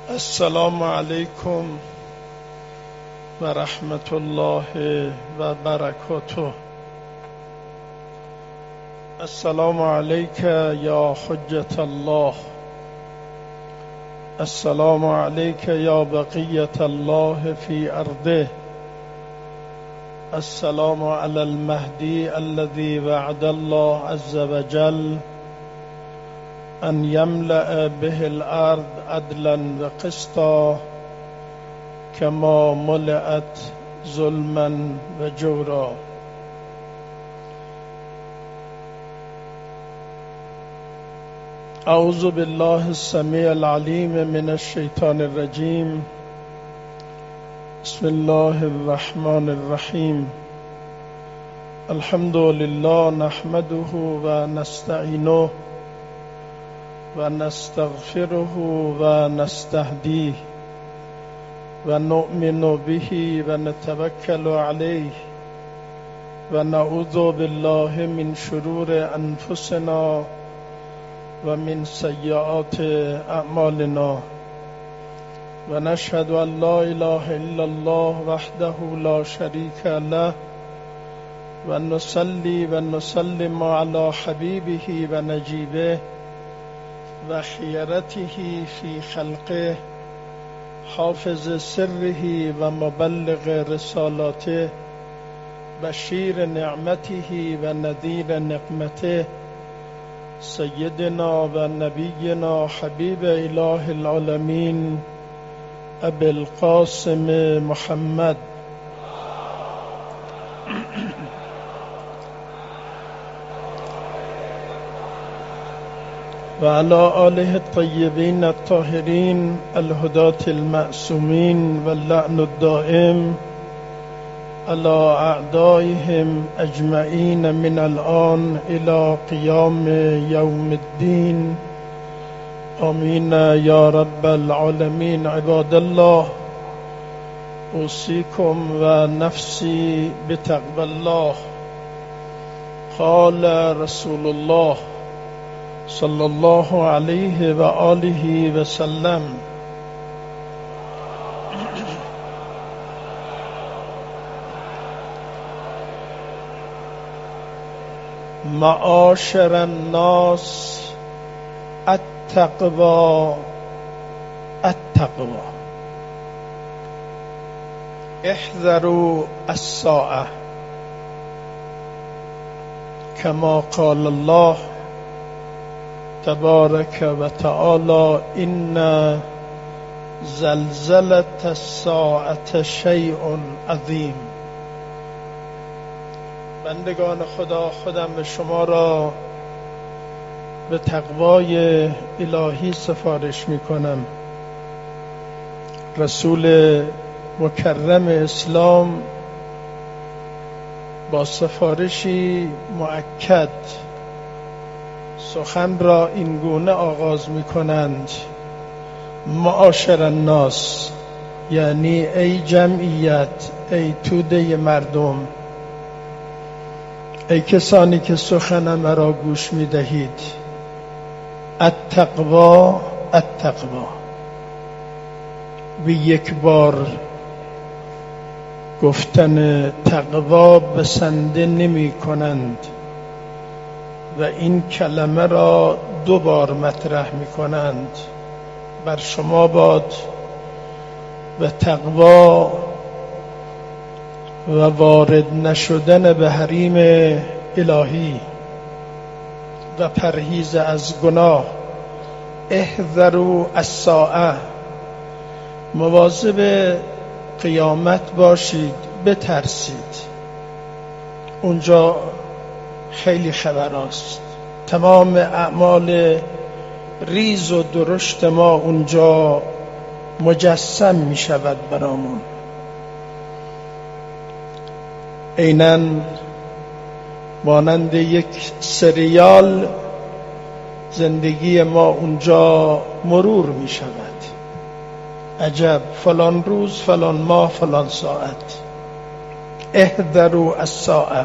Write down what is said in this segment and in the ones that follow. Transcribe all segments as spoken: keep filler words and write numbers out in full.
السلام علیکم و رحمت الله و برکاته. السلام علیک یا حجت الله، السلام علیک یا بقیت الله فی ارضه، السلام علی المهدی الذي وعد الله عز وجل ان يملأ به الارض عدلا وقسطا كما ملئت ظلما وجورا. اعوذ بالله السميع العليم من الشيطان الرجيم. بسم الله الرحمن الرحيم. الحمد لله نحمده ونستعينه ونستغفره ونستهديه ونؤمن به ونتوكل عليه ونعوذ بالله من شرور أنفسنا ومن سيئات أعمالنا ونشهد أن لا إله إلا الله وحده لا شريك له ونصلي ونسلم على حبيبه ونجيبه وخيرته في خلقه حافظ سره ومبلغ رسالاته بشير نعمته ونذير نقمته سيدنا ونبينا حبيب إله العالمين أبي القاسم محمد وعلى آله الطيبين الطاهرين الهداة المعصومين واللعن الدائم على أعدائهم أجمعين من الآن إلى قيام يوم الدين آمين يا رب العالمين. عباد الله، أوصيكم ونفسي بتقوى الله. قال رسول الله صلى الله عليه وآله وسلم: معاشر الناس التقوى التقوى احذروا الساعة كما قال الله تبارك وتعالى: إن زلزلة الساعة شيء عظيم. بندگان خدا، خودم به شما را به تقوای الهی سفارش می کنم. رسول مکرم اسلام با سفارشی مؤکد سخن را این گونه آغاز می کنند: معاشر الناس، یعنی ای جمعیت، ای توده مردم، ای کسانی که سخن مرا گوش می دهید، التقوا التقوا. به یک بار گفتن تقوا بسنده نمی کنند و این کلمه را دو بار مطرح می کنند. بر شما باد به تقوا و وارد نشدن به حریم الهی و پرهیز از گناه. احذروا الساعه، مواظب قیامت باشید، بترسید. اونجا خیلی خبر است. تمام اعمال ریز و درشت ما اونجا مجسم می شود برامون. عیناً مانند یک سریال زندگی ما اونجا مرور می شود. عجب، فلان روز، فلان ماه، فلان ساعت. احذروا الساعه.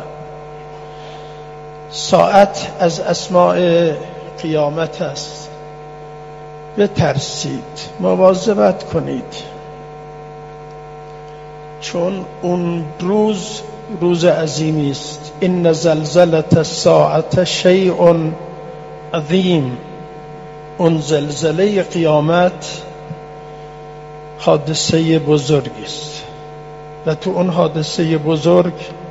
ساعت از اسماء قیامت است. بترسید، مواظبت کنید، چون اون روز روز عظیمی است. ان زلزله الساعه شیء عظیم. اون زلزله قیامت حادثه بزرگی است و تو اون حادثه بزرگ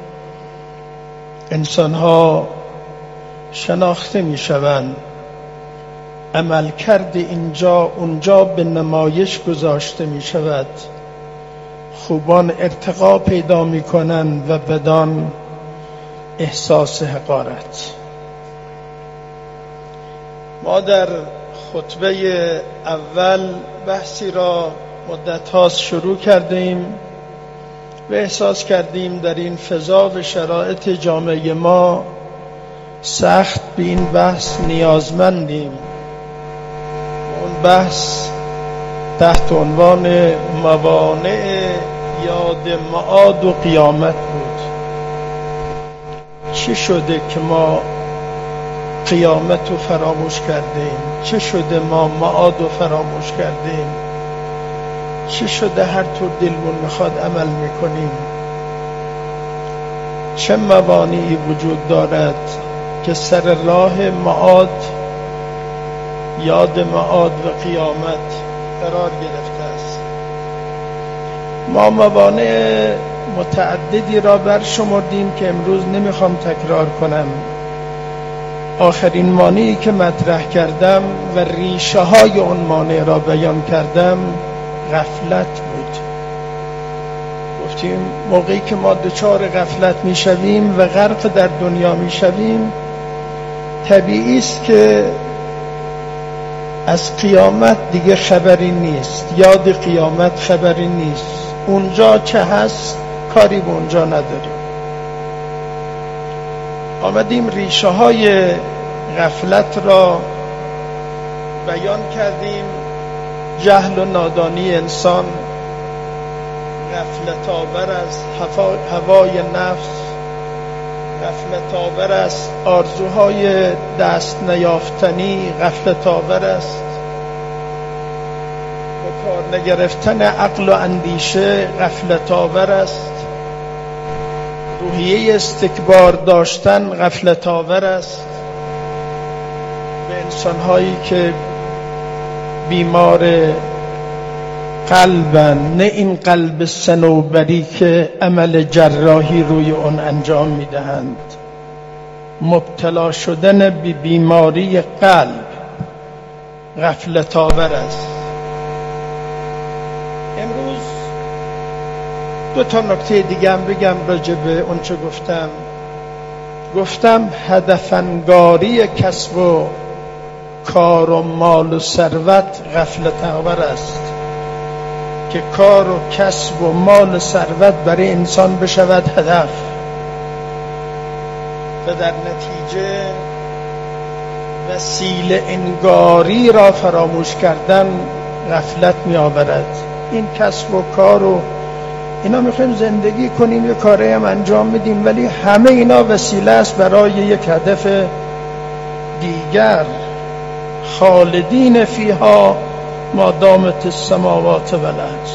انسان‌ها شناخته می‌شوند، عمل کرده اینجا اونجا به نمایش گذاشته می‌شود، خوبان ارتقا پیدا می‌کنند و بدان احساس حقارت. ما در خطبه اول بحثی را مدت هاست شروع کردیم و احساس کردیم در این فضا و شرایط جامعه ما سخت به این بحث نیازمندیم. اون بحث تحت عنوان موانع یاد معاد و قیامت بود. چه شده که ما قیامت رو فراموش کردیم؟ چه شده ما معاد رو فراموش کردیم؟ چه شده هر طور دلمون میخواد عمل میکنیم؟ چه موانعی وجود دارد که سر راه معاد، یاد معاد و قیامت قرار گرفته است؟ ما موانع متعددی را برشمردیم که امروز نمیخوام تکرار کنم. آخرین مانعی که مطرح کردم و ریشه های اون مانع را بیان کردم غفلت بود. گفتیم موقعی که ما دچار غفلت میشویم و غرق در دنیا میشویم، طبیعی است که از قیامت دیگه خبری نیست، یاد قیامت خبری نیست، اونجا چه هست کاری به اونجا نداریم. آمدیم ریشه های غفلت را بیان کردیم. جهل و نادانی انسان غفلت آور است، هوای نفس غفلت آور است، آرزوهای دست نیافتنی غفلت آور است، به کار نگرفتن عقل و اندیشه غفلت آور است، روحیه استکبار داشتن غفلت آور است. به انسان‌هایی که بیمار قلبن، نه این قلب صنوبری که عمل جراحی روی اون انجام میدهند، مبتلا شدن به بیماری قلب غفلت آور است. امروز دو تا نکته دیگه هم بگم راجع به اون چه گفتم. گفتم هدفنگاری کسب و کار و مال و ثروت غفلت آور است، که کار و کسب و مال و ثروت برای انسان بشود هدف و در نتیجه وسیله انگاری را فراموش کردن غفلت می آورد. این کسب و کار و اینا میخوایم زندگی کنیم، یه کاری هم انجام میدیم، ولی همه اینا وسیله است برای یک هدف دیگر. خالدین فیها ما دامت السماوات و الارض.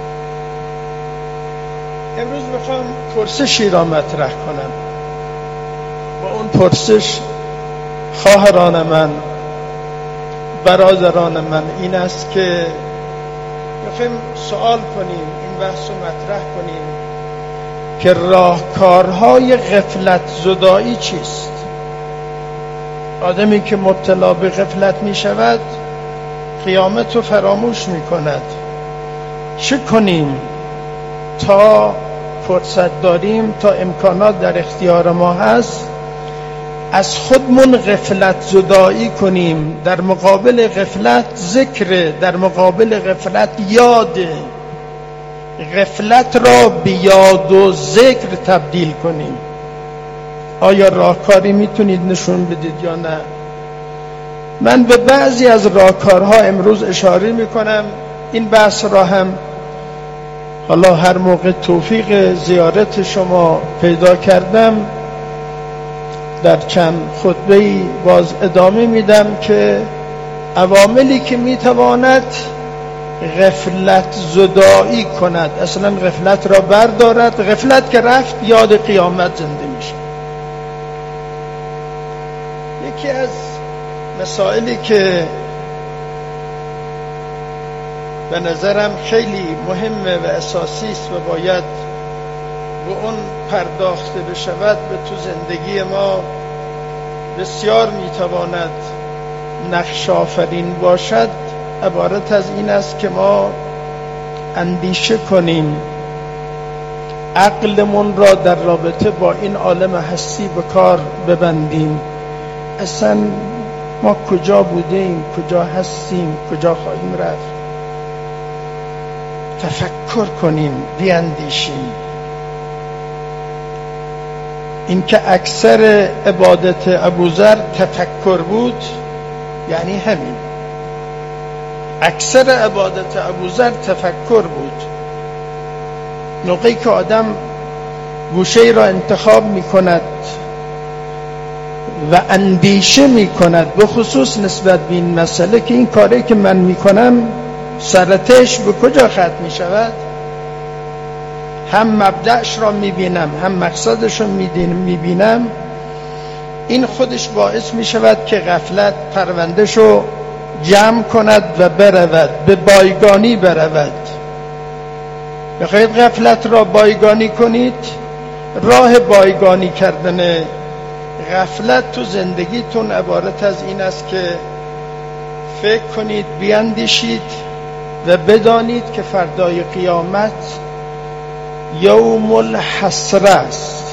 امروز میخوام پرسشی را مطرح کنم. با اون پرسش خواهران من، برادران من این است که میخوایم سوال کنیم، این بحث رو مطرح کنیم که راهکارهای غفلت زدایی چیست؟ آدمی که مبتلا به غفلت می شود قیامت رو فراموش می کند. چه کنیم تا فرصت داریم، تا امکانات در اختیار ما هست، از خودمون غفلت زدایی کنیم؟ در مقابل غفلت ذکر، در مقابل غفلت یاد، غفلت را به یاد و ذکر تبدیل کنیم. آیا راهکاری میتونید نشون بدید یا نه؟ من به بعضی از راهکارها امروز اشاره میکنم. این بحث را هم حالا هر موقع توفیق زیارت شما پیدا کردم در چند خطبه‌ای باز ادامه میدم که عواملی که میتواند غفلت زدایی کند، اصلا غفلت را بردارد. غفلت که رفت یاد قیامت زنده میشه. یکی از مسائلی که به نظرم خیلی مهمه و اساسی است و باید به اون پرداخته بشود، به تو زندگی ما بسیار میتواند نقش آفرین باشد، عبارت از این است که ما اندیشه کنیم، عقلمون را در رابطه با این عالم هستی به کار ببندیم. اصلا ما کجا بودیم، کجا هستیم، کجا خواهیم رفت. تفکر کنیم، بیاندیشیم. این که اکثر عبادت ابوذر تفکر بود، یعنی همین. اکثر عبادت ابوذر تفکر بود. نقطه‌ای که آدم گوشه‌ای را انتخاب می کند و اندیشه می کند، به خصوص نسبت به این مسئله که این کاری که من می کنم سرتش به کجا ختم می شود، هم مبدأش را می بینم هم مقصدش را می بینم، این خودش باعث می شود که غفلت پروندهش رو جمع کند و برود، به بایگانی برود. بخواهید غفلت را بایگانی کنید، راه بایگانی کردن غفلت تو زندگیتون عبارت از این است که فکر کنید، بیاندیشید و بدانید که فردای قیامت یوم الحسره است.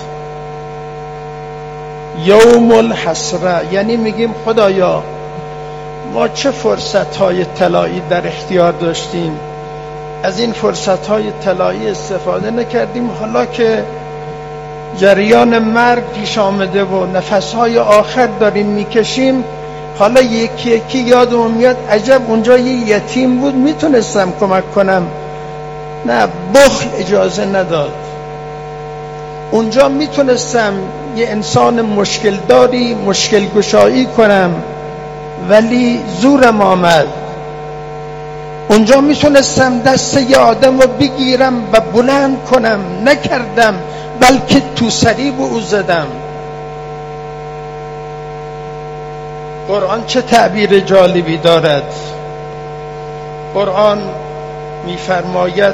یوم الحسره یعنی میگیم خدایا ما چه فرصت‌های طلایی در اختیار داشتیم، از این فرصت‌های طلایی استفاده نکردیم، حالا که جریان مرگ پیش آمده و نفس‌های آخر داریم میکشیم، حالا یکی یکی یادم میاد عجب اونجا یه یتیم بود میتونستم کمک کنم. نه، بخل اجازه نداد. اونجا میتونستم یه انسان مشکل داری مشکل گشایی کنم، ولی زورم آمد. اونجا میتونستم دست یه آدم رو بگیرم و بلند کنم، نکردم، بلکه تو سری به او زدم. قرآن چه تعبیر جالبی دارد. قرآن میفرماید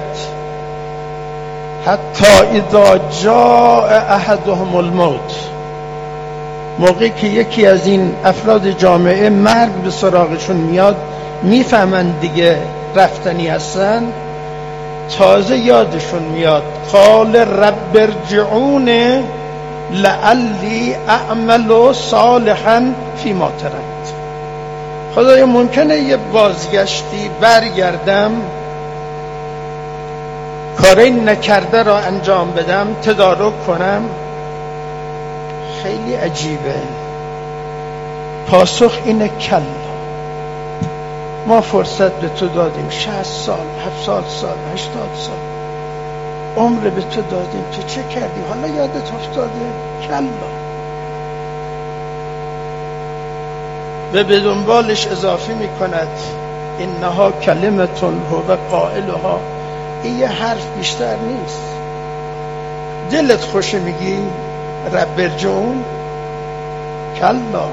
حتی اذا جاء احدهم الموت، موقعی که یکی از این افراد جامعه مرگ به سراغشون میاد، میفهمند دیگه رفتنی هستن، تازه یادشون میاد قال رب ارجعون لعلی اعمل صالحا فیما ترکت. خدایا ممکنه یه بازگشتی برگردم، کاری نکرده را انجام بدم، تدارک کنم. خیلی عجیبه. پاسخ اینه کلا، ما فرصت به تو دادیم، شصت سال، هفتاد سال، هشتاد سال عمر به تو دادیم، تو چه کردی؟ حالا یادت افتاده؟ کلا. و به دنبالش اضافه می کند اینها کلمتون هو قائلها. این یه حرف بیشتر نیست. دلت خوشه میگی رب ارجعون؟ کلا،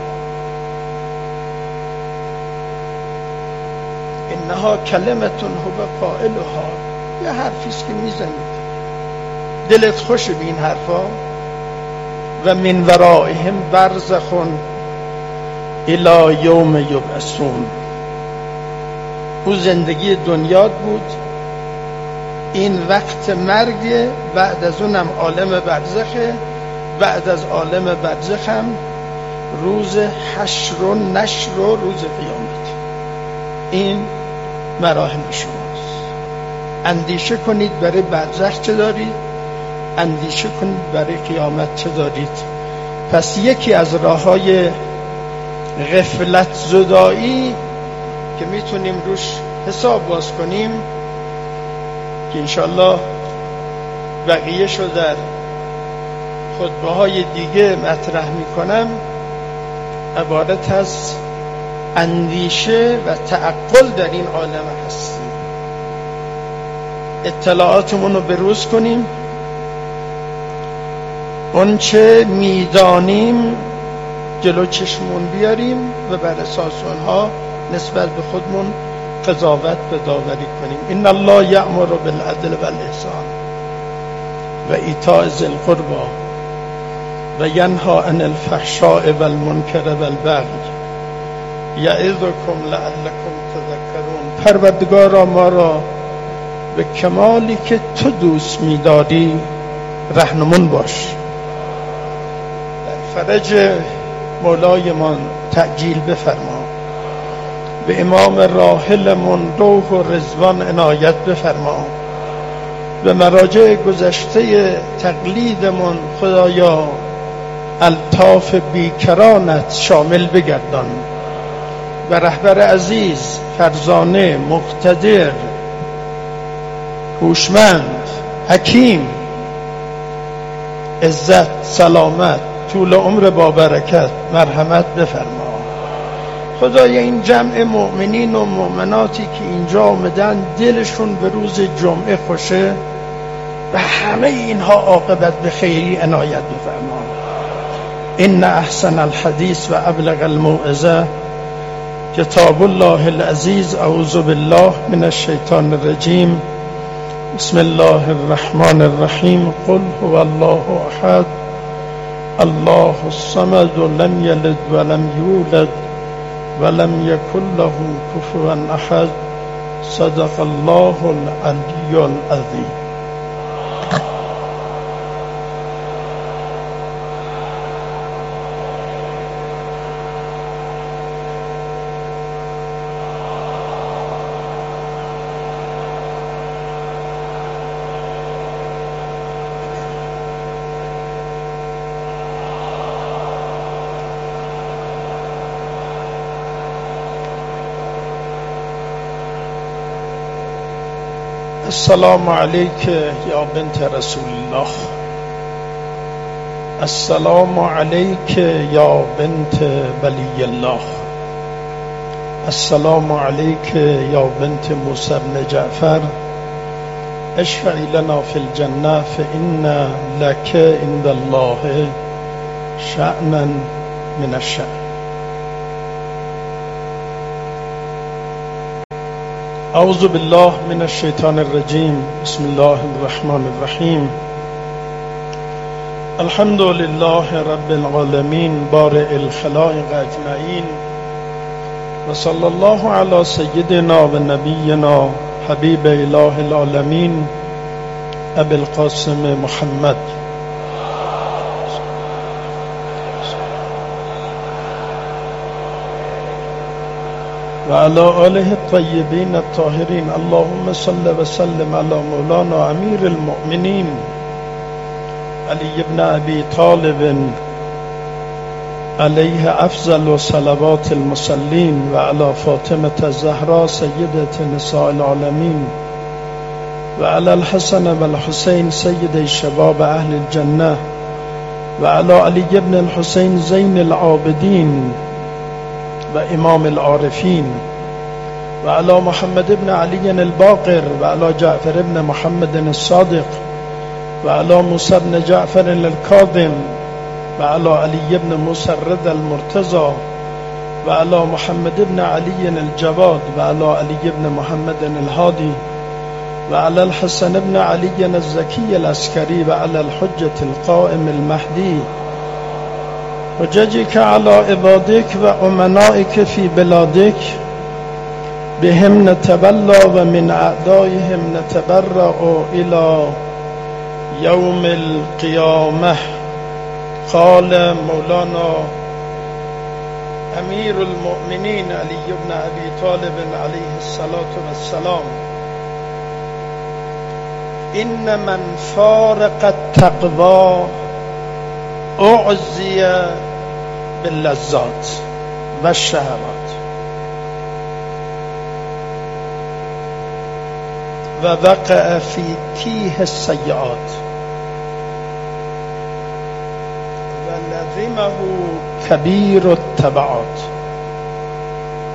اینها کلمتون هو قائلها. یه حرفیست که میزنید، دلت خوشه به این حرفا. و من ورائهم برزخون الی یوم یبعثون. او زندگی دنیا بود، این وقت مرگ، بعد از اونم عالم برزخه، بعد از عالم برزخ هم روز حشر و نشر و روز قیامت. این مراحل شماست. اندیشه کنید برای برزخ چه دارید، اندیشه کنید برای قیامت چه دارید. پس یکی از راه‌های غفلت زدایی که میتونیم روش حساب باز کنیم، که انشالله بقیه شو در خطبه های دیگه مطرح میکنم، عبارت از اندیشه و تعقل در این عالم هستی. اطلاعاتمون رو بروز کنیم، اون چه میدانیم جلو چشمون بیاریم و بر اساس اونها نسبت به خودمون قضاوت و داوری کنیم. ان الله یأمر بالعدل والاحسان و ایتاء ذی القربی و ینهی عن الفحشاء والمنکر والبغی یعظکم لعلکم تذکرون. پروردگارا ما را به کمالی که تو دوست می‌داری رهنمون باش، در فرج مولایمان تعجیل بفرما، به امام راحلمون روح و رضوان عنایت بفرما، به مراجع گذشته تقلیدمون خدایا الطاف بیکرانت شامل بگردان، و رهبر عزیز فرزانه مقتدر هوشمند حکیم عزت سلامت طول عمر با برکت مرحمت بفرما. خدای این جمع مؤمنین و مؤمناتی که اینجا آمدن دلشون به روز جمعه خوشه و همه اینها عاقبت به خیری عنایت بفرما. ان احسن الحدیث و ابلغ الموعظه کتاب الله العزیز. اعوذ بالله من الشیطان الرجیم. بسم الله الرحمن الرحیم. قل هو الله احد الله الصمد لم یلد ولم یولد ولم یکن له کفوا احد. صدق الله العلی العظیم. السلام علیک یا بنت رسول الله. السلام علیک یا بنت ولی الله. السلام علیک یا بنت موسی بن جعفر. اشفعی لنا فی الجنه فإن لک عند الله شأنا من الشأن. اعوذ بالله من الشیطان الرجیم. بسم الله الرحمن الرحیم. الحمد لله رب العالمین بارئ الخلائق اجمعین و صلی الله علی سیدنا و نبینا حبیب اله العالمین ابی القاسم محمد و علی آله الطیبین الطاهرین. اللهم صل و سلم علی مولانا امیر المؤمنین علی ابن ابی طالب علیه افضل و صلوات المصلین و علی فاطمه الزهرا سیدة نساء العالمین و علی الحسن و الحسین سید شباب اهل الجنه و علی علی ابن الحسین زین العابدین و امام العارفین و علی محمد ابن علی الباقر و علی جعفر ابن محمد الصادق و علی موسی ابن جعفر الکاظم و علی علی ابن موسی الرضا المرتضى و علی محمد ابن علی الجواد و علی علی ابن محمد الهادی و علی الحسن ابن علی الزکی العسکری و علی الحجة القائم المهدی حججك على عبادك و امنائك في بلادك بهم نتبلى و من اعدائهم نتبرأ الى يوم القيامة. قال مولانا امیر المؤمنین علی بن ابی طالب علیه الصلاة والسلام: ان من فارق التقوى اعزی باللذات و الشهوات و وقع فی تیه السیئات و لزمه کبیر التبعات.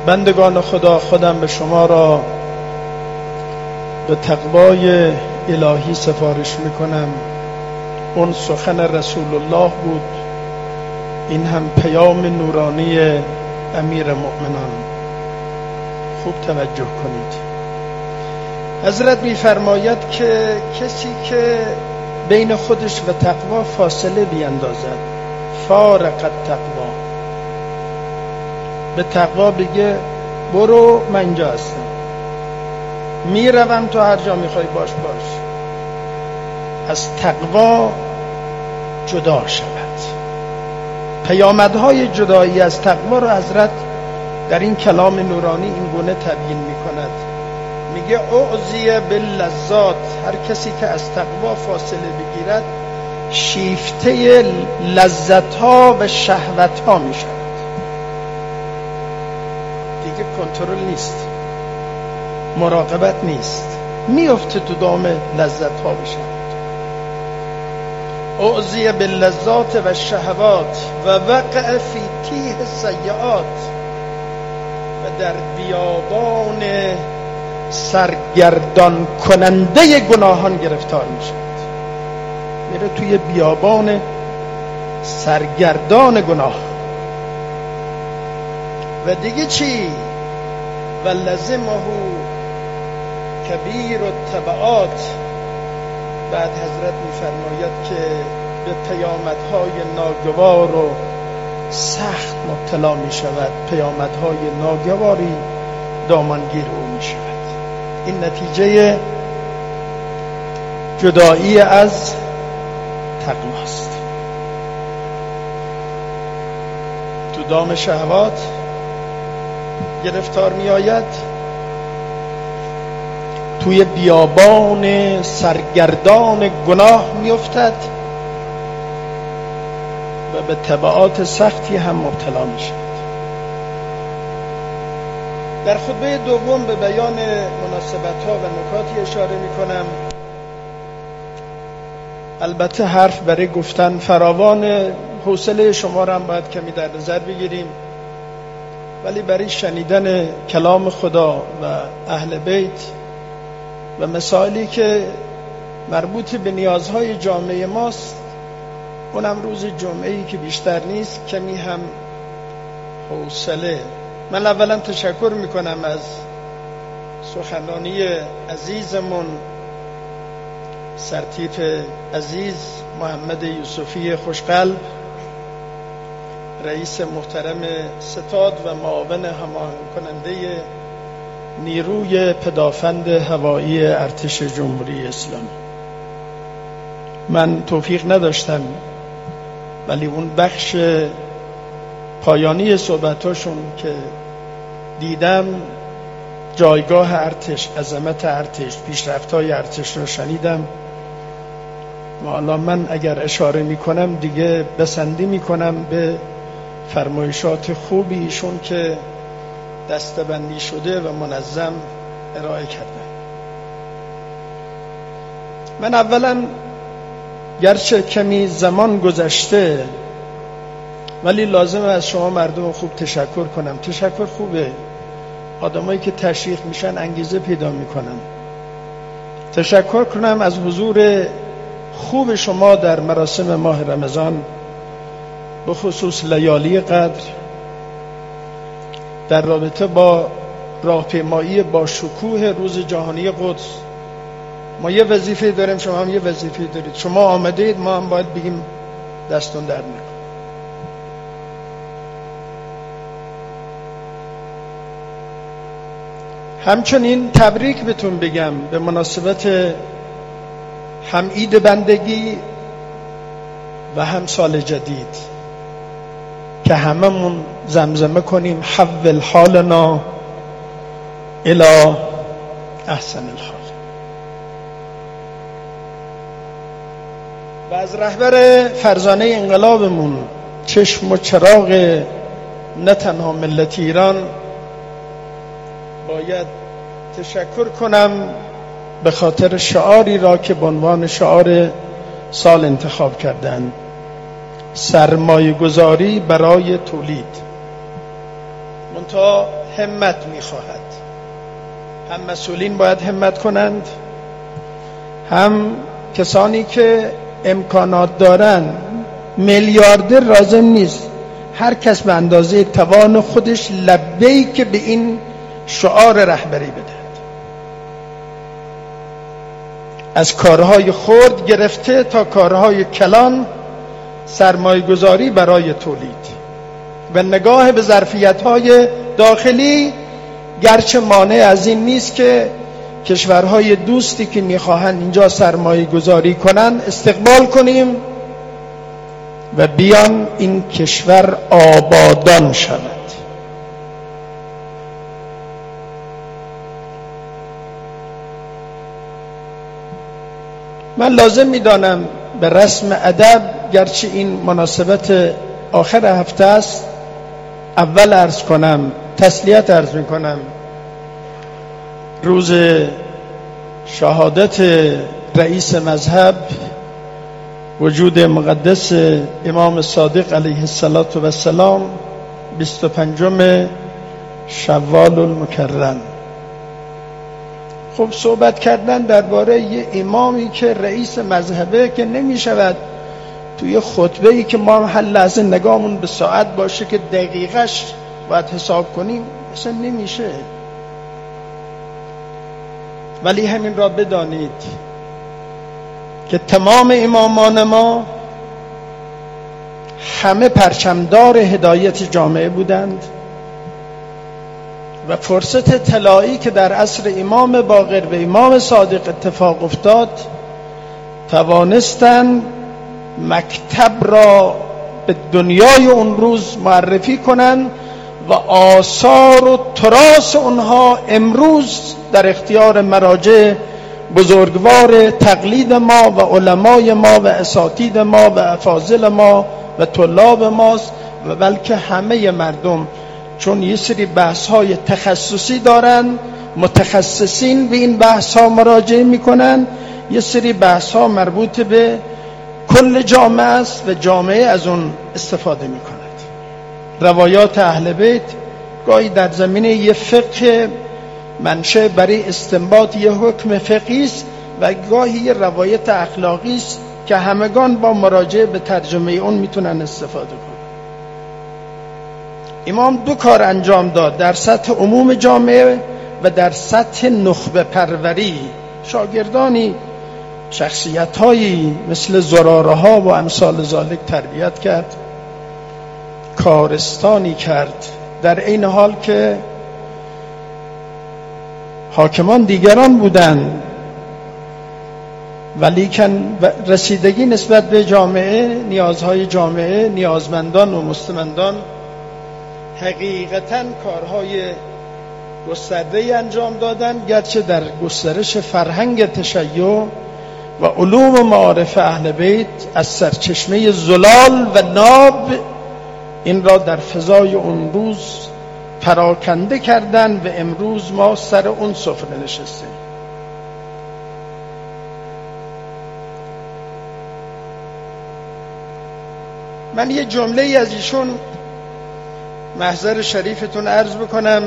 بندگان خدا، خودم به شما را به تقوای الهی سفارش میکنم. اون سخن رسول الله بود، این هم پیام نورانی امیر مؤمنان. خوب توجه کنید. حضرت می‌فرماید که کسی که بین خودش و تقوا فاصله بیندازد، فارق التقوا، به تقوا بگه برو من اینجا هستم، میروم تو هر جا میخوای باش باش، از تقوا جدا شود. پیامدهای جدایی از تقوا رو حضرت در این کلام نورانی این گونه تبیین میکند. میگه اعزی باللذات، هر کسی که از تقوا فاصله بگیرد شیفته لذت ها و شهوت ها میشود، دیگه کنترل نیست، مراقبت نیست، میفته تو دام لذت ها بشود. اعزی باللذات و شهوات و وقع فی تیه سیئات، و در بیابان سرگردان کننده گناهان گرفتار می شود. میره توی بیابان سرگردان گناه. و دیگه چی؟ و لزمه کبیر التبعات. بعد حضرت می‌فرماید که به پیامدهای ناگوار و سخت مبتلا می شود، پیامدهای ناگواری دامنگیر او می شود. این نتیجه جدایی از تقواست. تو دام شهوات گرفتار می آید، توی بیابان سرگردان گناه می افتد و به تبعات سختی هم مبتلا می شود. در خطبه دوم به بیان مناسبت ها و نکاتی اشاره می کنم. البته حرف برای گفتن فراوان، حوصله شما را هم باید کمی در نظر بگیریم، ولی برای شنیدن کلام خدا و اهل بیت و مسائلی که مربوط به نیازهای جامعه ماست، اونم روز جمعه‌ای که بیشتر نیست، کمی هم حوصله. من اولا تشکر میکنم از سخنرانی عزیزمون سرتیپ عزیز محمد یوسفی خوشقلب، رئیس محترم ستاد و معاون هماهنگ کننده نیروی پدافند هوایی ارتش جمهوری اسلامی. من توفیق نداشتم، ولی اون بخش پایانی صحبتاشون که دیدم، جایگاه ارتش، عظمت ارتش، پیشرفت‌های ارتش رو شنیدم و حالا من اگر اشاره میکنم دیگه بسنده میکنم به فرمایشات خوبی ایشون که دسته‌بندی شده و منظم ارائه کردن. من اولا گرچه کمی زمان گذشته، ولی لازمه از شما مردم خوب تشکر کنم. تشکر خوبه، آدمایی که تشویق میشن انگیزه پیدا میکنن. تشکر کنم از حضور خوب شما در مراسم ماه رمضان، به خصوص لیالی قدر، در رابطه با راهپیمایی با شکوه روز جهانی قدس. ما یه وظیفه داریم، شما هم یه وظیفه دارید. شما آمده اید، ما هم باید بگیم دستون در نکن. همچنین تبریک بهتون بگم به مناسبت هم عید بندگی و هم سال جدید، که هممون زمزمه کنیم حول حالنا الی احسن الحال. و از رهبر فرزانه انقلابمون، چشم و چراغ نه تنها ملت ایران، باید تشکر کنم به خاطر شعاری را که به عنوان شعار سال انتخاب کردن: سرمایه گذاری برای تولید. منتها همت میخواهد. هم مسئولین باید همت کنند، هم کسانی که امکانات دارند. میلیاردر لازم نیست، هر کس به اندازه توان خودش لبیک به این شعار رهبری بدهد. از کارهای خرد گرفته تا کارهای کلان، سرمایه گذاری برای تولید و نگاه به ظرفیت‌های داخلی، گرچه مانع از این نیست که کشورهای دوستی که می‌خواهند اینجا سرمایه گذاری کنند استقبال کنیم و بیان این کشور آبادان شود. من لازم می‌دانم به رسم ادب، گرچه این مناسبت آخر هفته است، اول عرض کنم، تسلیت عرض می‌کنم. روز شهادت رئیس مذهب، وجود مقدس امام صادق علیه السلام، بیست و پنجم شوال المکرم. خب صحبت کردن درباره یه امامی که رئیس مذهبه که نمی شود توی خطبه ای که ما هر لحظه نگاهمون به ساعت باشه که دقیقش باید حساب کنیم، اصلا نمیشه. ولی همین را بدانید که تمام امامان ما همه پرچمدار هدایت جامعه بودند و فرصت طلایی که در عصر امام باقر و امام صادق اتفاق افتاد، توانستند مکتب را به دنیای اون روز معرفی کنند و آثار و تراث اونها امروز در اختیار مراجع بزرگوار تقلید ما و علمای ما و اساتید ما و افاضل ما و طلاب ماست و بلکه همه مردم، چون یه سری بحث‌های تخصصی دارن، متخصصین به این بحث‌ها مراجعه میکنن، یه سری بحث‌ها مربوط به کل جامعه است و جامعه از اون استفاده میکند. روایات اهل بیت گاهی در زمینه یه فقه منشأ برای استنباط یه حکم فقهی است و گاهی یه روایت اخلاقی است که همگان با مراجعه به ترجمه اون میتونن استفاده کنن. امام دو کار انجام داد در سطح عموم جامعه و در سطح نخبه پروری. شاگردانی، شخصیت‌هایی مثل زراره ها و امثال ذالک تربیت کرد، کارستانی کرد، در این حال که حاکمان دیگران بودند، ولیکن رسیدگی نسبت به جامعه، نیازهای جامعه، نیازمندان و مستمندان، حقیقتاً کارهای گسترده انجام دادن، گرچه در گسترش فرهنگ تشیع و علوم و معارف اهل بیت از سرچشمه زلال و ناب این را در فضای اون روز پراکنده کردن و امروز ما سر اون سفره نشستیم. من یه جمله ای از ایشون محضر شریفتون عرض بکنم،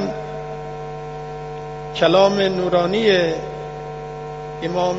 کلام نورانی امام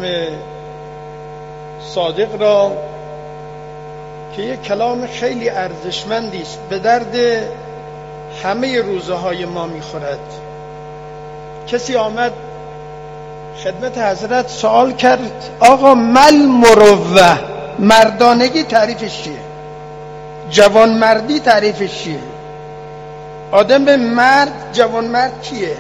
صادق را که یک کلام خیلی ارزشمندی است، به درد همه روزه های ما میخورد. کسی آمد خدمت حضرت سوال کرد آقا مل مروه، مردانگی تعریفش چیه؟ جوان مردی تعریفش چیه؟ آدم به مرد، جوان مرد کیه؟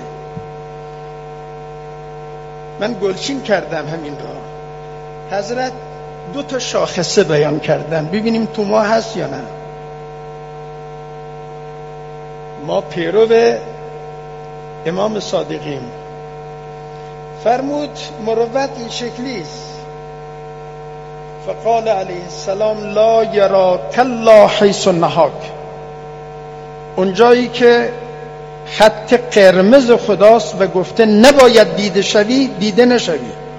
من گلچین کردم همین را. حضرت دو تا شاخصه بیان کردن، ببینیم تو ما هست یا نه. ما پیرو امام صادقیم. فرمود مروت این شکلی است. فقال علیه السلام لا یراک الله حیث نهاک، اونجایی که خط قرمز خداست و گفته نباید دیده شوی، دیده نشوی.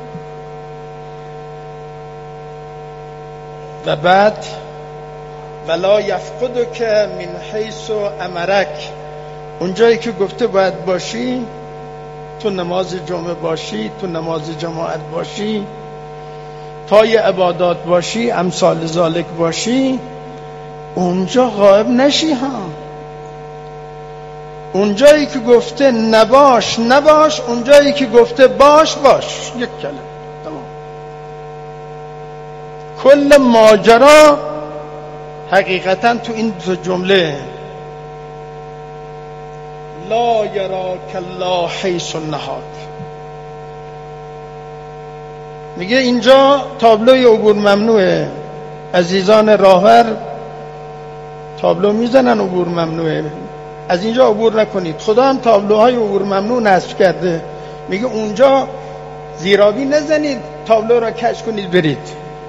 و بعد ولا یفقدک من حیث امرک، اونجایی که گفته باید باشی، تو نماز جمعه باشی، تو نماز جماعت باشی، پای عبادات باشی، امثال ذالک باشی، اونجا غائب نشی ها. اونجایی که گفته نباش نباش، اونجایی که گفته باش باش. یک کلمه تمام. کل ماجرا حقیقتا تو این دو جمله لا یراک الله حیث نهاک. میگه اینجا تابلوی عبور ممنوعه. عزیزان راهور تابلو میزنن عبور ممنوعه، از اینجا عبور نکنید. خدا هم تابلوهای عبور ممنوع نصب کرده، میگه اونجا زیرابی نزنید، تابلو را کج کنید برید.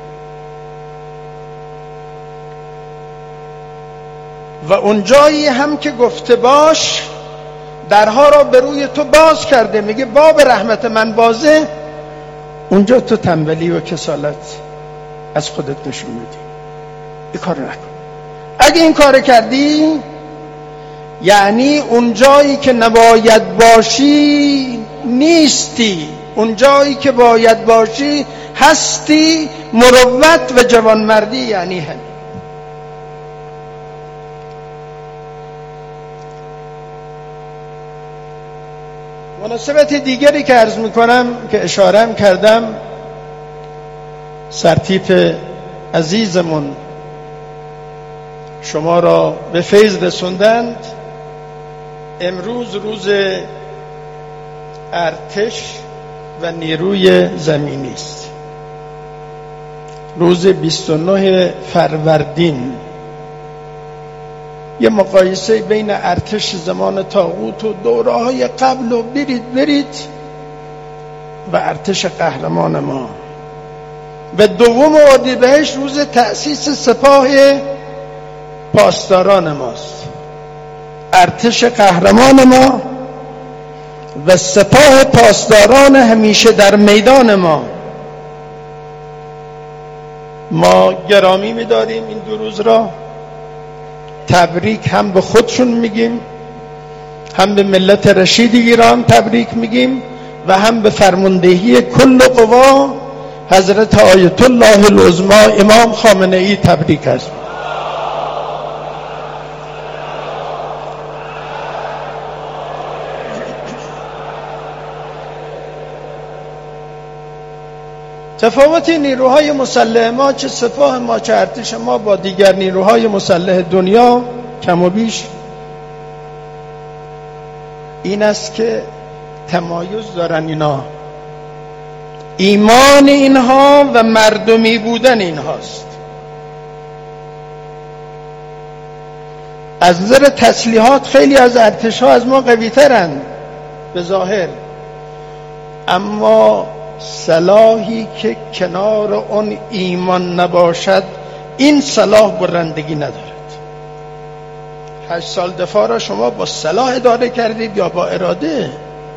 و اونجایی هم که گفته باش، درها را به روی تو باز کرده، میگه باب رحمت من بازه، اونجا تو تنبلی و کسالت از خودت نشون میدی. این کار نکن. اگه این کار کردی یعنی اونجایی که نباید باشی نیستی، اونجایی که باید باشی هستی. مروت و جوانمردی یعنی همین. مناسبت دیگری که عرض میکنم که اشارم کردم، سرتیپ عزیزمون شما را به فیض رسوندند. امروز روز ارتش و نیروی زمینی است، روز بیست و نه فروردین. یه مقایسه بین ارتش زمان طاغوت و دوره‌های قبل و برید برید و ارتش قهرمان ما. و دوم اردیبهشت روز تأسیس سپاه پاسداران ماست. ارتش قهرمان ما و سپاه پاسداران همیشه در میدان ما. ما گرامی می‌داریم این دو روز را. تبریک هم به خودشون میگیم، هم به ملت رشید ایران تبریک میگیم و هم به فرماندهی کل قوا حضرت آیت الله العظمی امام خامنه ای تبریک است. تفاوت نیروهای مسلح ما، چه سپاه ما چه ارتش ما، با دیگر نیروهای مسلح دنیا کم و بیش این است که تمایز دارن اینا. ایمان اینها و مردمی بودن اینهاست. از نظر تسلیحات خیلی از ارتش ها از ما قوی ترن به ظاهر، اما سلاحی که کنار اون ایمان نباشد این سلاح برندگی ندارد. هشت سال دفاع را شما با سلاح اداره کردید یا با اراده،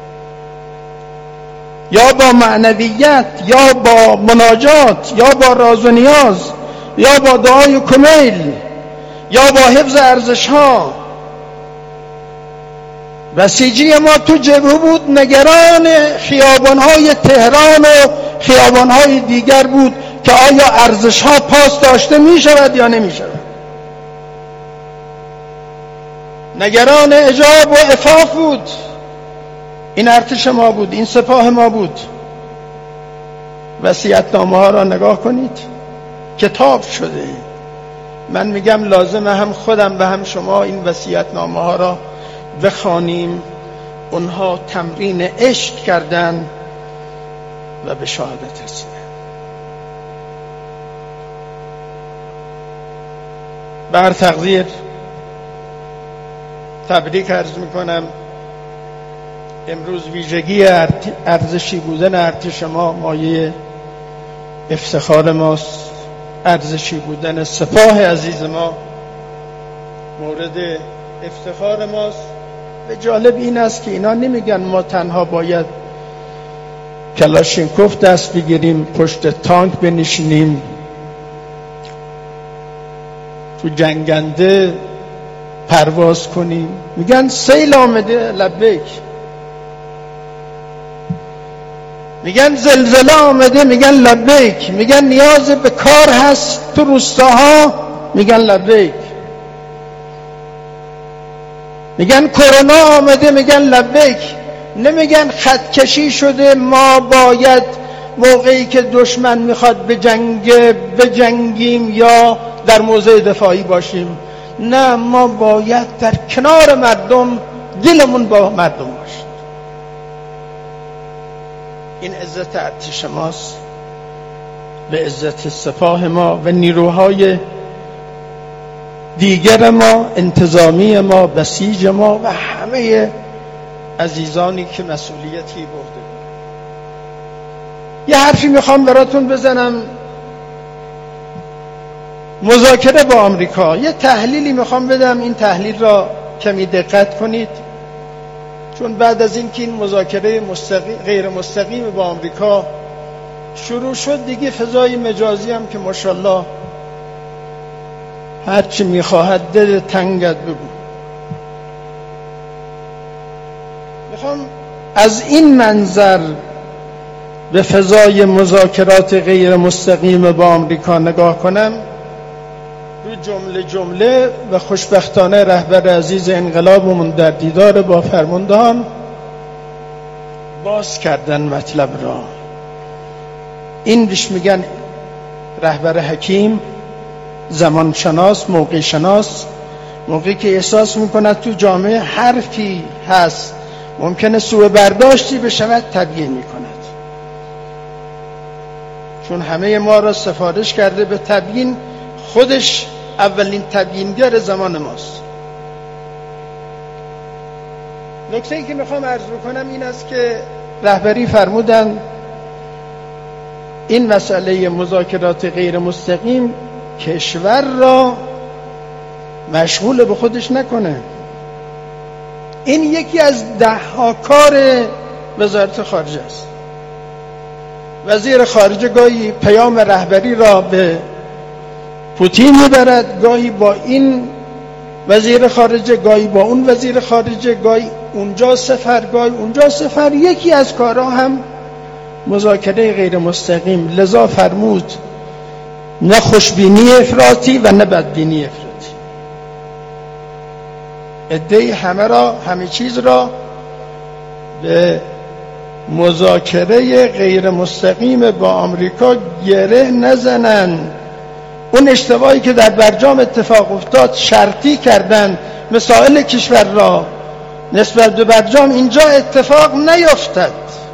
یا با معنویت، یا با مناجات، یا با راز و نیاز، یا با دعای کمیل، یا با حفظ ارزش ها. بسیجی ما تو جبهه بود، نگران خیابان‌های تهران و خیابان‌های دیگر بود که آیا ارزش‌ها پاس داشته می‌شود یا نمی‌شود. نگران حجاب و عفاف بود. این ارتش ما بود، این سپاه ما بود. وصیت‌نامه‌ها را نگاه کنید، کتاب شده. من میگم لازمه هم خودم و هم شما این وصیت‌نامه‌ها را بخوانیم. اونها تمرین عشق کردن و به شهادت رسیدن. بر تقدیر تبریک عرض میکنم. امروز ویژگی ارزشی بودن ارتش ما مایه افتخار ماست. ارزشی بودن سپاه عزیز ما مورد افتخار ماست. و جالب این است که اینا نمیگن ما تنها باید کلاشینکوف دست بگیریم، پشت تانک بنشینیم، تو جنگنده پرواز کنیم. میگن سیل آمده، لبیک. میگن زلزله آمده، میگن لبیک. میگن نیاز به کار هست تو روستاها، میگن لبیک. میگن کرونا آمده، میگن لبیک. نمیگن خط کشی شده، ما باید موقعی که دشمن میخواد به جنگ بجنگیم یا در موضع دفاعی باشیم. نه، ما باید در کنار مردم، دلمون با مردم باشیم. این عزت ارتش ماست، به عزت سپاه ما و نیروهای دیگر ما، انتظامی ما، بسیج ما و همه عزیزانی که مسئولیتی برده. یه حرفی میخوام براتون بزنم. مذاکره با آمریکا، یه تحلیلی میخوام بدم. این تحلیل را کمی دقت کنید، چون بعد از این که این مذاکره مستقیم غیر مستقیم با آمریکا شروع شد، دیگه فضای مجازی هم که ماشاءالله هرچی میخواهد دل تنگت بگو. میخوام از این منظر به فضای مذاکرات غیر مستقیم با آمریکا نگاه کنم. رو جمله جمله و خوشبختانه رهبر عزیز انقلابمون در دیدار با فرماندهان باز کردن مطلب را. این بیش میگن رهبر حکیم، زمان شناس، موقع شناس. موقعی که احساس میکند تو جامعه حرفی هست ممکنه سوء برداشتی بشود، تبیین میکند. چون همه ما را سفارش کرده به تبیین، خودش اولین تبیینگر زمان ماست. نکته‌ای که میخوام عرض بکنم این است که رهبری فرمودن این مسئله مذاکرات غیر مستقیم کشور را مشغول به خودش نکنه. این یکی از ده ها کار وزارت خارجه است. وزیر خارجه گاهی پیام رهبری را به پوتین میبرد، گاهی با این وزیر خارجه، گاهی با اون وزیر خارجه، گاهی اونجا سفر، گاهی اونجا سفر. یکی از کارها هم مذاکره غیر مستقیم. لذا فرمود نه خوشبینی افراطی و نه بدبینی افراطی. عده‌ای همه را، همه چیز را به مذاکره غیر مستقیم با آمریکا گره نزنن. اون اشتباهی که در برجام اتفاق افتاد، شرطی کردن مسائل کشور را نسبت به برجام، اینجا اتفاق نیفتد.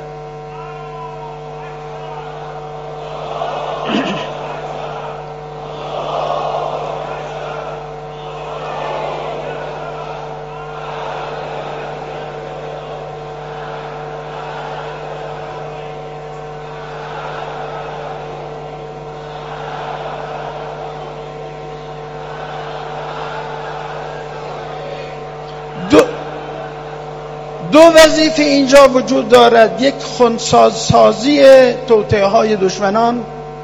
دو وظیفه اینجا وجود دارد. یک، خنثی‌سازی توطئه های دشمنان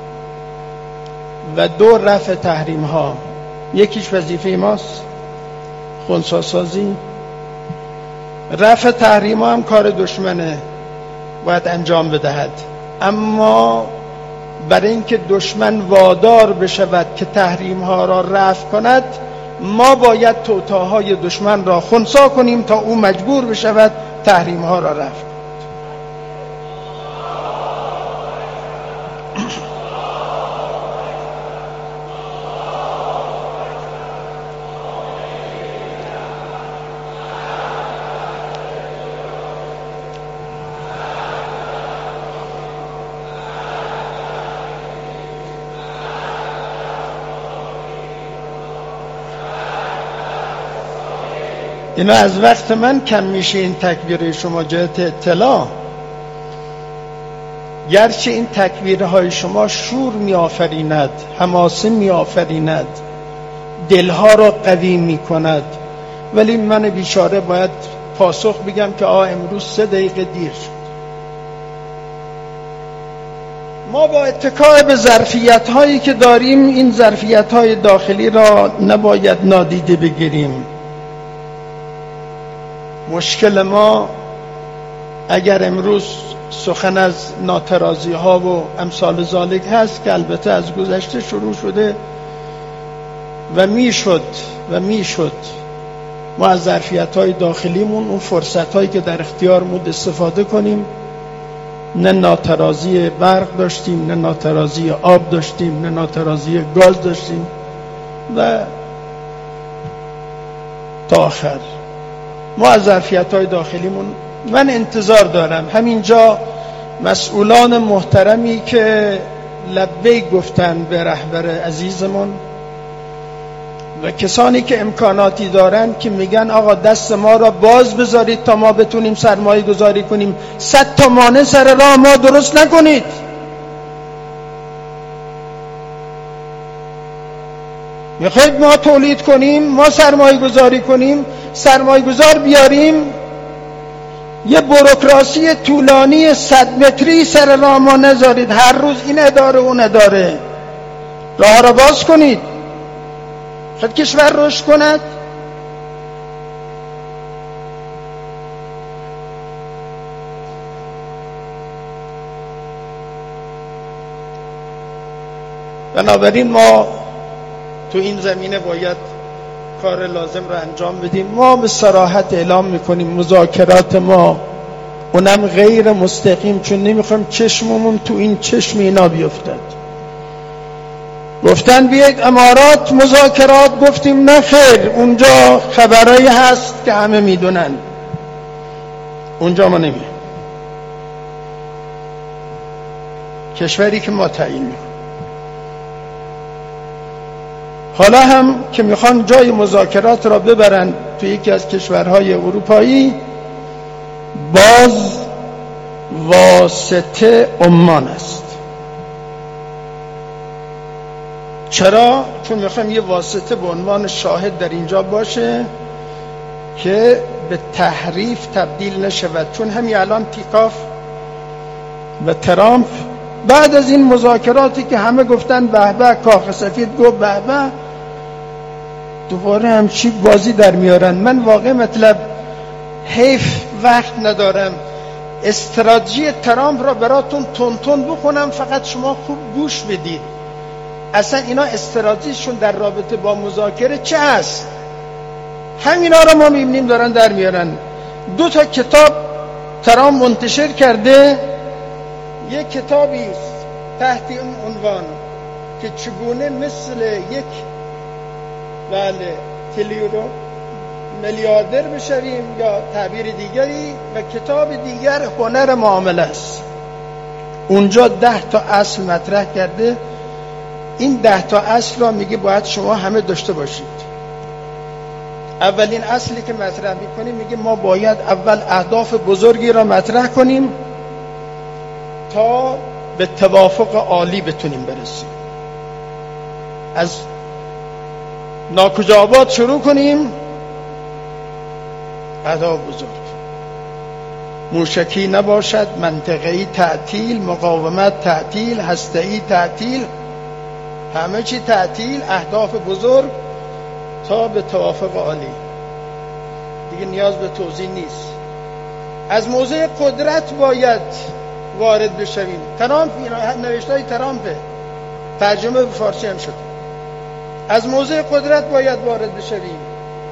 و دو، رفع تحریم ها. یکیش وظیفه ماست، خنثی‌سازی. رفع تحریم ها هم کار دشمنه، باید انجام بدهد. اما برای اینکه دشمن وادار بشود که تحریم ها را رفع کند، ما باید توطئه های دشمن را خنثی کنیم تا او مجبور بشود تحریم ها را رفع کند. اینا از وقت من کم میشه. این تکبیر شما جهت اطلاع، گرچه این تکبیرهای شما شور می آفریند، حماسه می آفریند، دلها را قوی می کند، ولی من بیچاره باید پاسخ بگم که آه امروز سه دقیقه دیر شد. ما با اتکا به ظرفیت هایی که داریم، این ظرفیت های داخلی را نباید نادیده بگیریم. مشکل ما اگر امروز سخن از ناترازی ها و امثال ذالک هست که البته از گذشته شروع شده و میشد و میشد ما از ظرفیت های داخلیمون اون فرصت هایی که در اختیار بود استفاده کنیم. نه ناترازی برق داشتیم، نه ناترازی آب داشتیم، نه ناترازی گاز داشتیم و تا آخر ما از ظرفیت های داخلیمون. من انتظار دارم همینجا مسئولان محترمی که لبیک گفتن به رهبر عزیزمون و کسانی که امکاناتی دارن که میگن آقا دست ما را باز بذارید تا ما بتونیم سرمایه گذاری کنیم، صد تا مانع سر راه ما درست نکنید. میخواید ما تولید کنیم، ما سرمایه گذاری کنیم، سرمایه گذار بیاریم، یه بوروکراسی طولانی صد متری سر راه ما نذارید، هر روز این اداره اون اداره. راه را باز کنید، خود کشور رشد کند. بنابراین ما تو این زمینه باید کار لازم را انجام بدیم. ما به صراحت اعلام میکنیم مذاکرات ما اونم غیر مستقیم، چون نمیخوایم چشممون تو این چشم اینا بیفتد. گفتن بیاید امارات مذاکرات، گفتیم نه خیر، اونجا خبرایی هست که همه میدونن، اونجا ما نمیم. کشوری که ما تعیین میکنیم. حالا هم که میخوان جای مذاکرات را ببرن تو یکی از کشورهای اروپایی، باز واسطه عمان است. چرا؟ چون میخوایم یه واسطه به عنوان شاهد در اینجا باشه که به تحریف تبدیل نشود. چون همین الان تیکاف و ترامپ بعد از این مذاکراتی که همه گفتن به به، کاخ سفید گفت به به، دوباره همچی بازی در میارن. من واقع مطلب حیف وقت ندارم استراتژی ترامپ را براتون تون تون بخونم، فقط شما خوب گوش بدید. اصلا اینا استراتژیشون در رابطه با مذاکره چه هست؟ همینا را ما میبینیم دارن در میارن. دو تا کتاب ترامپ منتشر کرده. یک کتابی است تحت این عنوان که چگونه مثل یک بله تریلیون میلیاردر بشویم، یا تعبیر دیگری، و کتاب دیگر هنر معامله است. اونجا ده تا اصل مطرح کرده. این ده تا اصل را میگه باید شما همه داشته باشید. اولین اصلی که مطرح میکنیم میگه ما باید اول اهداف بزرگی را مطرح کنیم تا به توافق عالی بتونیم برسیم. از ناکجا آباد شروع کنیم، اهداف بزرگ، موشکی نباشد، منطقه‌ای تعطیل، مقاومت تعطیل، هسته‌ای تعطیل، همه چی تعطیل، اهداف بزرگ تا به توافق عالی. دیگه نیاز به توضیح نیست. از موضع قدرت باید وارد بشویم. ترامپ، نوشته‌های ترامپه، ترجمه به فارسی هم شد. از موضع قدرت باید وارد بشویم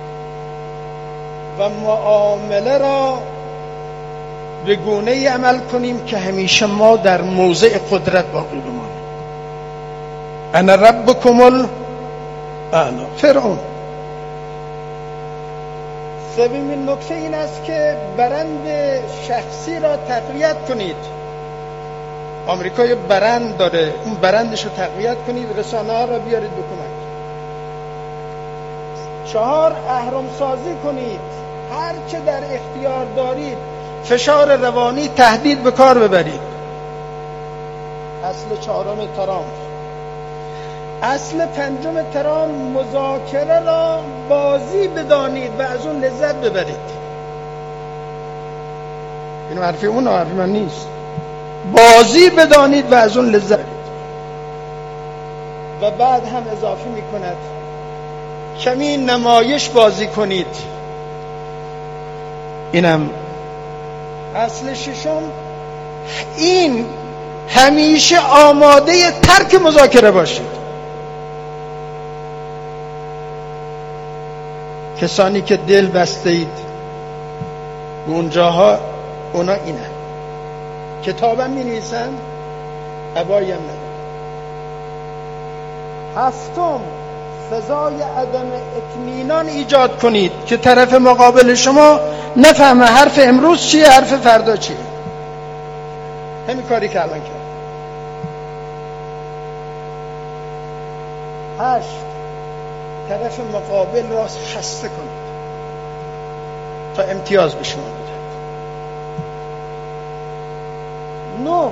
و معامله را به گونه‌ای عمل کنیم که همیشه ما در موضع قدرت باقی بمانیم. انا ربکم الاعلی. فرعون. سومین نکته این است که برند شخصی را تقویت کنید. آمریکا یه برند داره، اون برندش رو تقویت کنید، رسانه ها را بیارید به کمک. چهار، اهرم سازی کنید. هر چه در اختیار دارید فشار روانی، تهدید به کار ببرید. اصل چهارم ترامپ. اصل پنجم ترامپ، مذاکره را بازی بدانید و از اون لذت ببرید. این حرفی اون، حرفی من نیست. بازی بدانید و از اون لذت ببرید. و بعد هم اضافه می کند کمی نمایش بازی کنید. اینم اصل ششم، این همیشه آماده ترک مذاکره باشید. کسانی که دل بسته اید به اونجاها، اونا اینه کتابم می نویسن، عبایی هم ندارن. هفتم، فضای عدم اطمینان ایجاد کنید که طرف مقابل شما نفهمه حرف امروز چیه، حرف فردا چیه. همین کاری که الان کرد. هشت، طرف مقابل را خسته کنید تا امتیاز به شما بده. نه،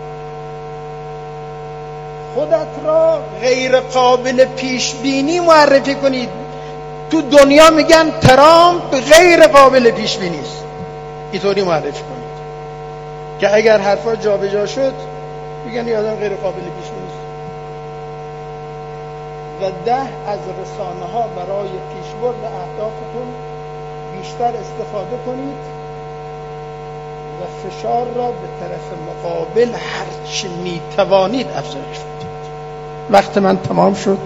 خودت را غیر قابل پیش بینی معرفی کنید. تو دنیا میگن ترامپ غیر قابل پیش بینی است، اینطوری معرفی کنید که اگر حرفا جابجا شد میگن این آدم غیر قابل پیش بینی است. و ده، از رسانه ها برای پیشبرد اهدافتون بیشتر استفاده کنید و فشار را به طرف مقابل هرچی میتوانید افزایش بدید. وقت من تمام شد.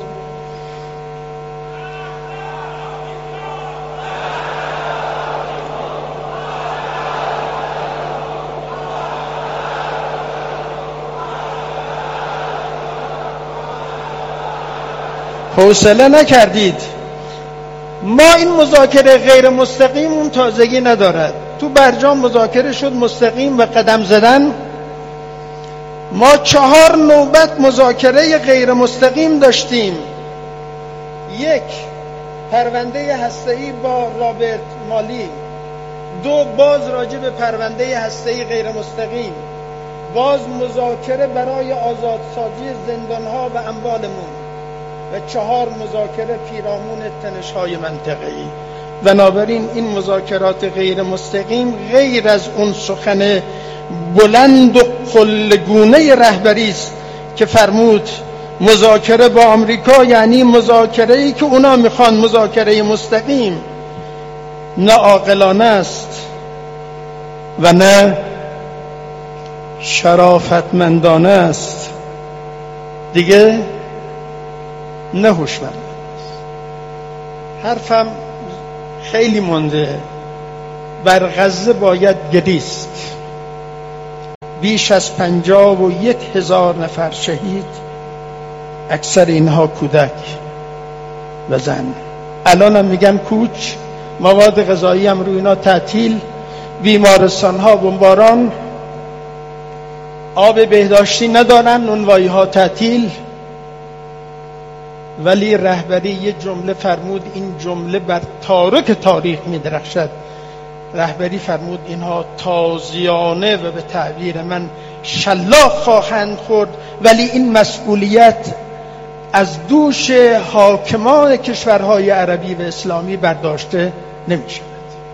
حوصله نکردید. ما این مذاکره غیر مستقیم اون تازگی ندارد. تو برجام مذاکره شد مستقیم و قدم زدن. ما چهار نوبت مذاکره غیر مستقیم داشتیم. یک، پرونده هسته‌ای با رابرت مالی. دو، باز راجع به پرونده هسته‌ای غیر مستقیم. باز مذاکره برای آزادسازی زندانها و اموالمون. و چهار، مذاکره پیرامون تنش‌های منطقه‌ای. بنابراین این مذاکرات غیر مستقیم غیر از اون سخن بلند و قله‌گونه رهبری است که فرمود مذاکره با آمریکا یعنی مذاکره‌ای که اونا میخوان مذاکره مستقیم، نه عاقلانه است و نه شرافتمندانه است، دیگه نه هوشمند است. حرفم خیلی مونده. بر غزه باید گریست. بیش از پنجاه و یک هزار نفر شهید، اکثر اینها کودک و زن. الان هم میگن کوچ، مواد غذایی هم روی اینا تعطیل، بیمارستان ها بمباران، آب بهداشتی ندارن، نونوایی ها تعطیل. ولی رهبری یه جمله فرمود، این جمله بر تارک تاریخ می درخشد. رهبری فرمود اینها تازیانه و به تعبیر من شلاق خواهند خورد، ولی این مسئولیت از دوش حاکمان کشورهای عربی و اسلامی برداشته نمی شود.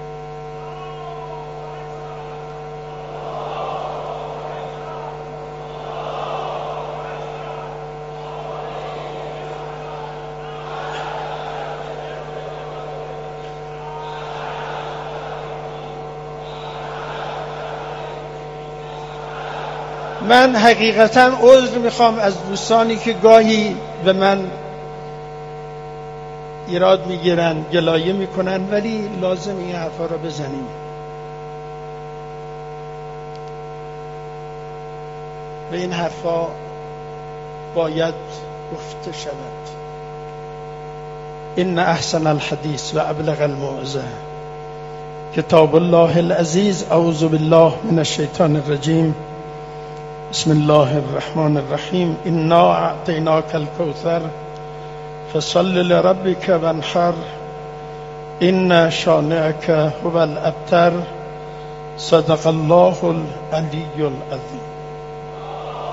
من حقیقتا عذر میخوام از دوستانی که گاهی به من ایراد میگیرن، گلایه میکنن، ولی لازم این حرفا را بزنیم. و این حرفا باید گفته شود. ان احسن الحدیث و ابلغ الموعظه کتاب الله العزیز. اعوذ بالله من الشیطان الرجیم. بسم الله الرحمن الرحیم. انا اعطیناک الکوثر فصل لربک وانحر ان شانئک هو الابتر. صدق الله العلی العظیم.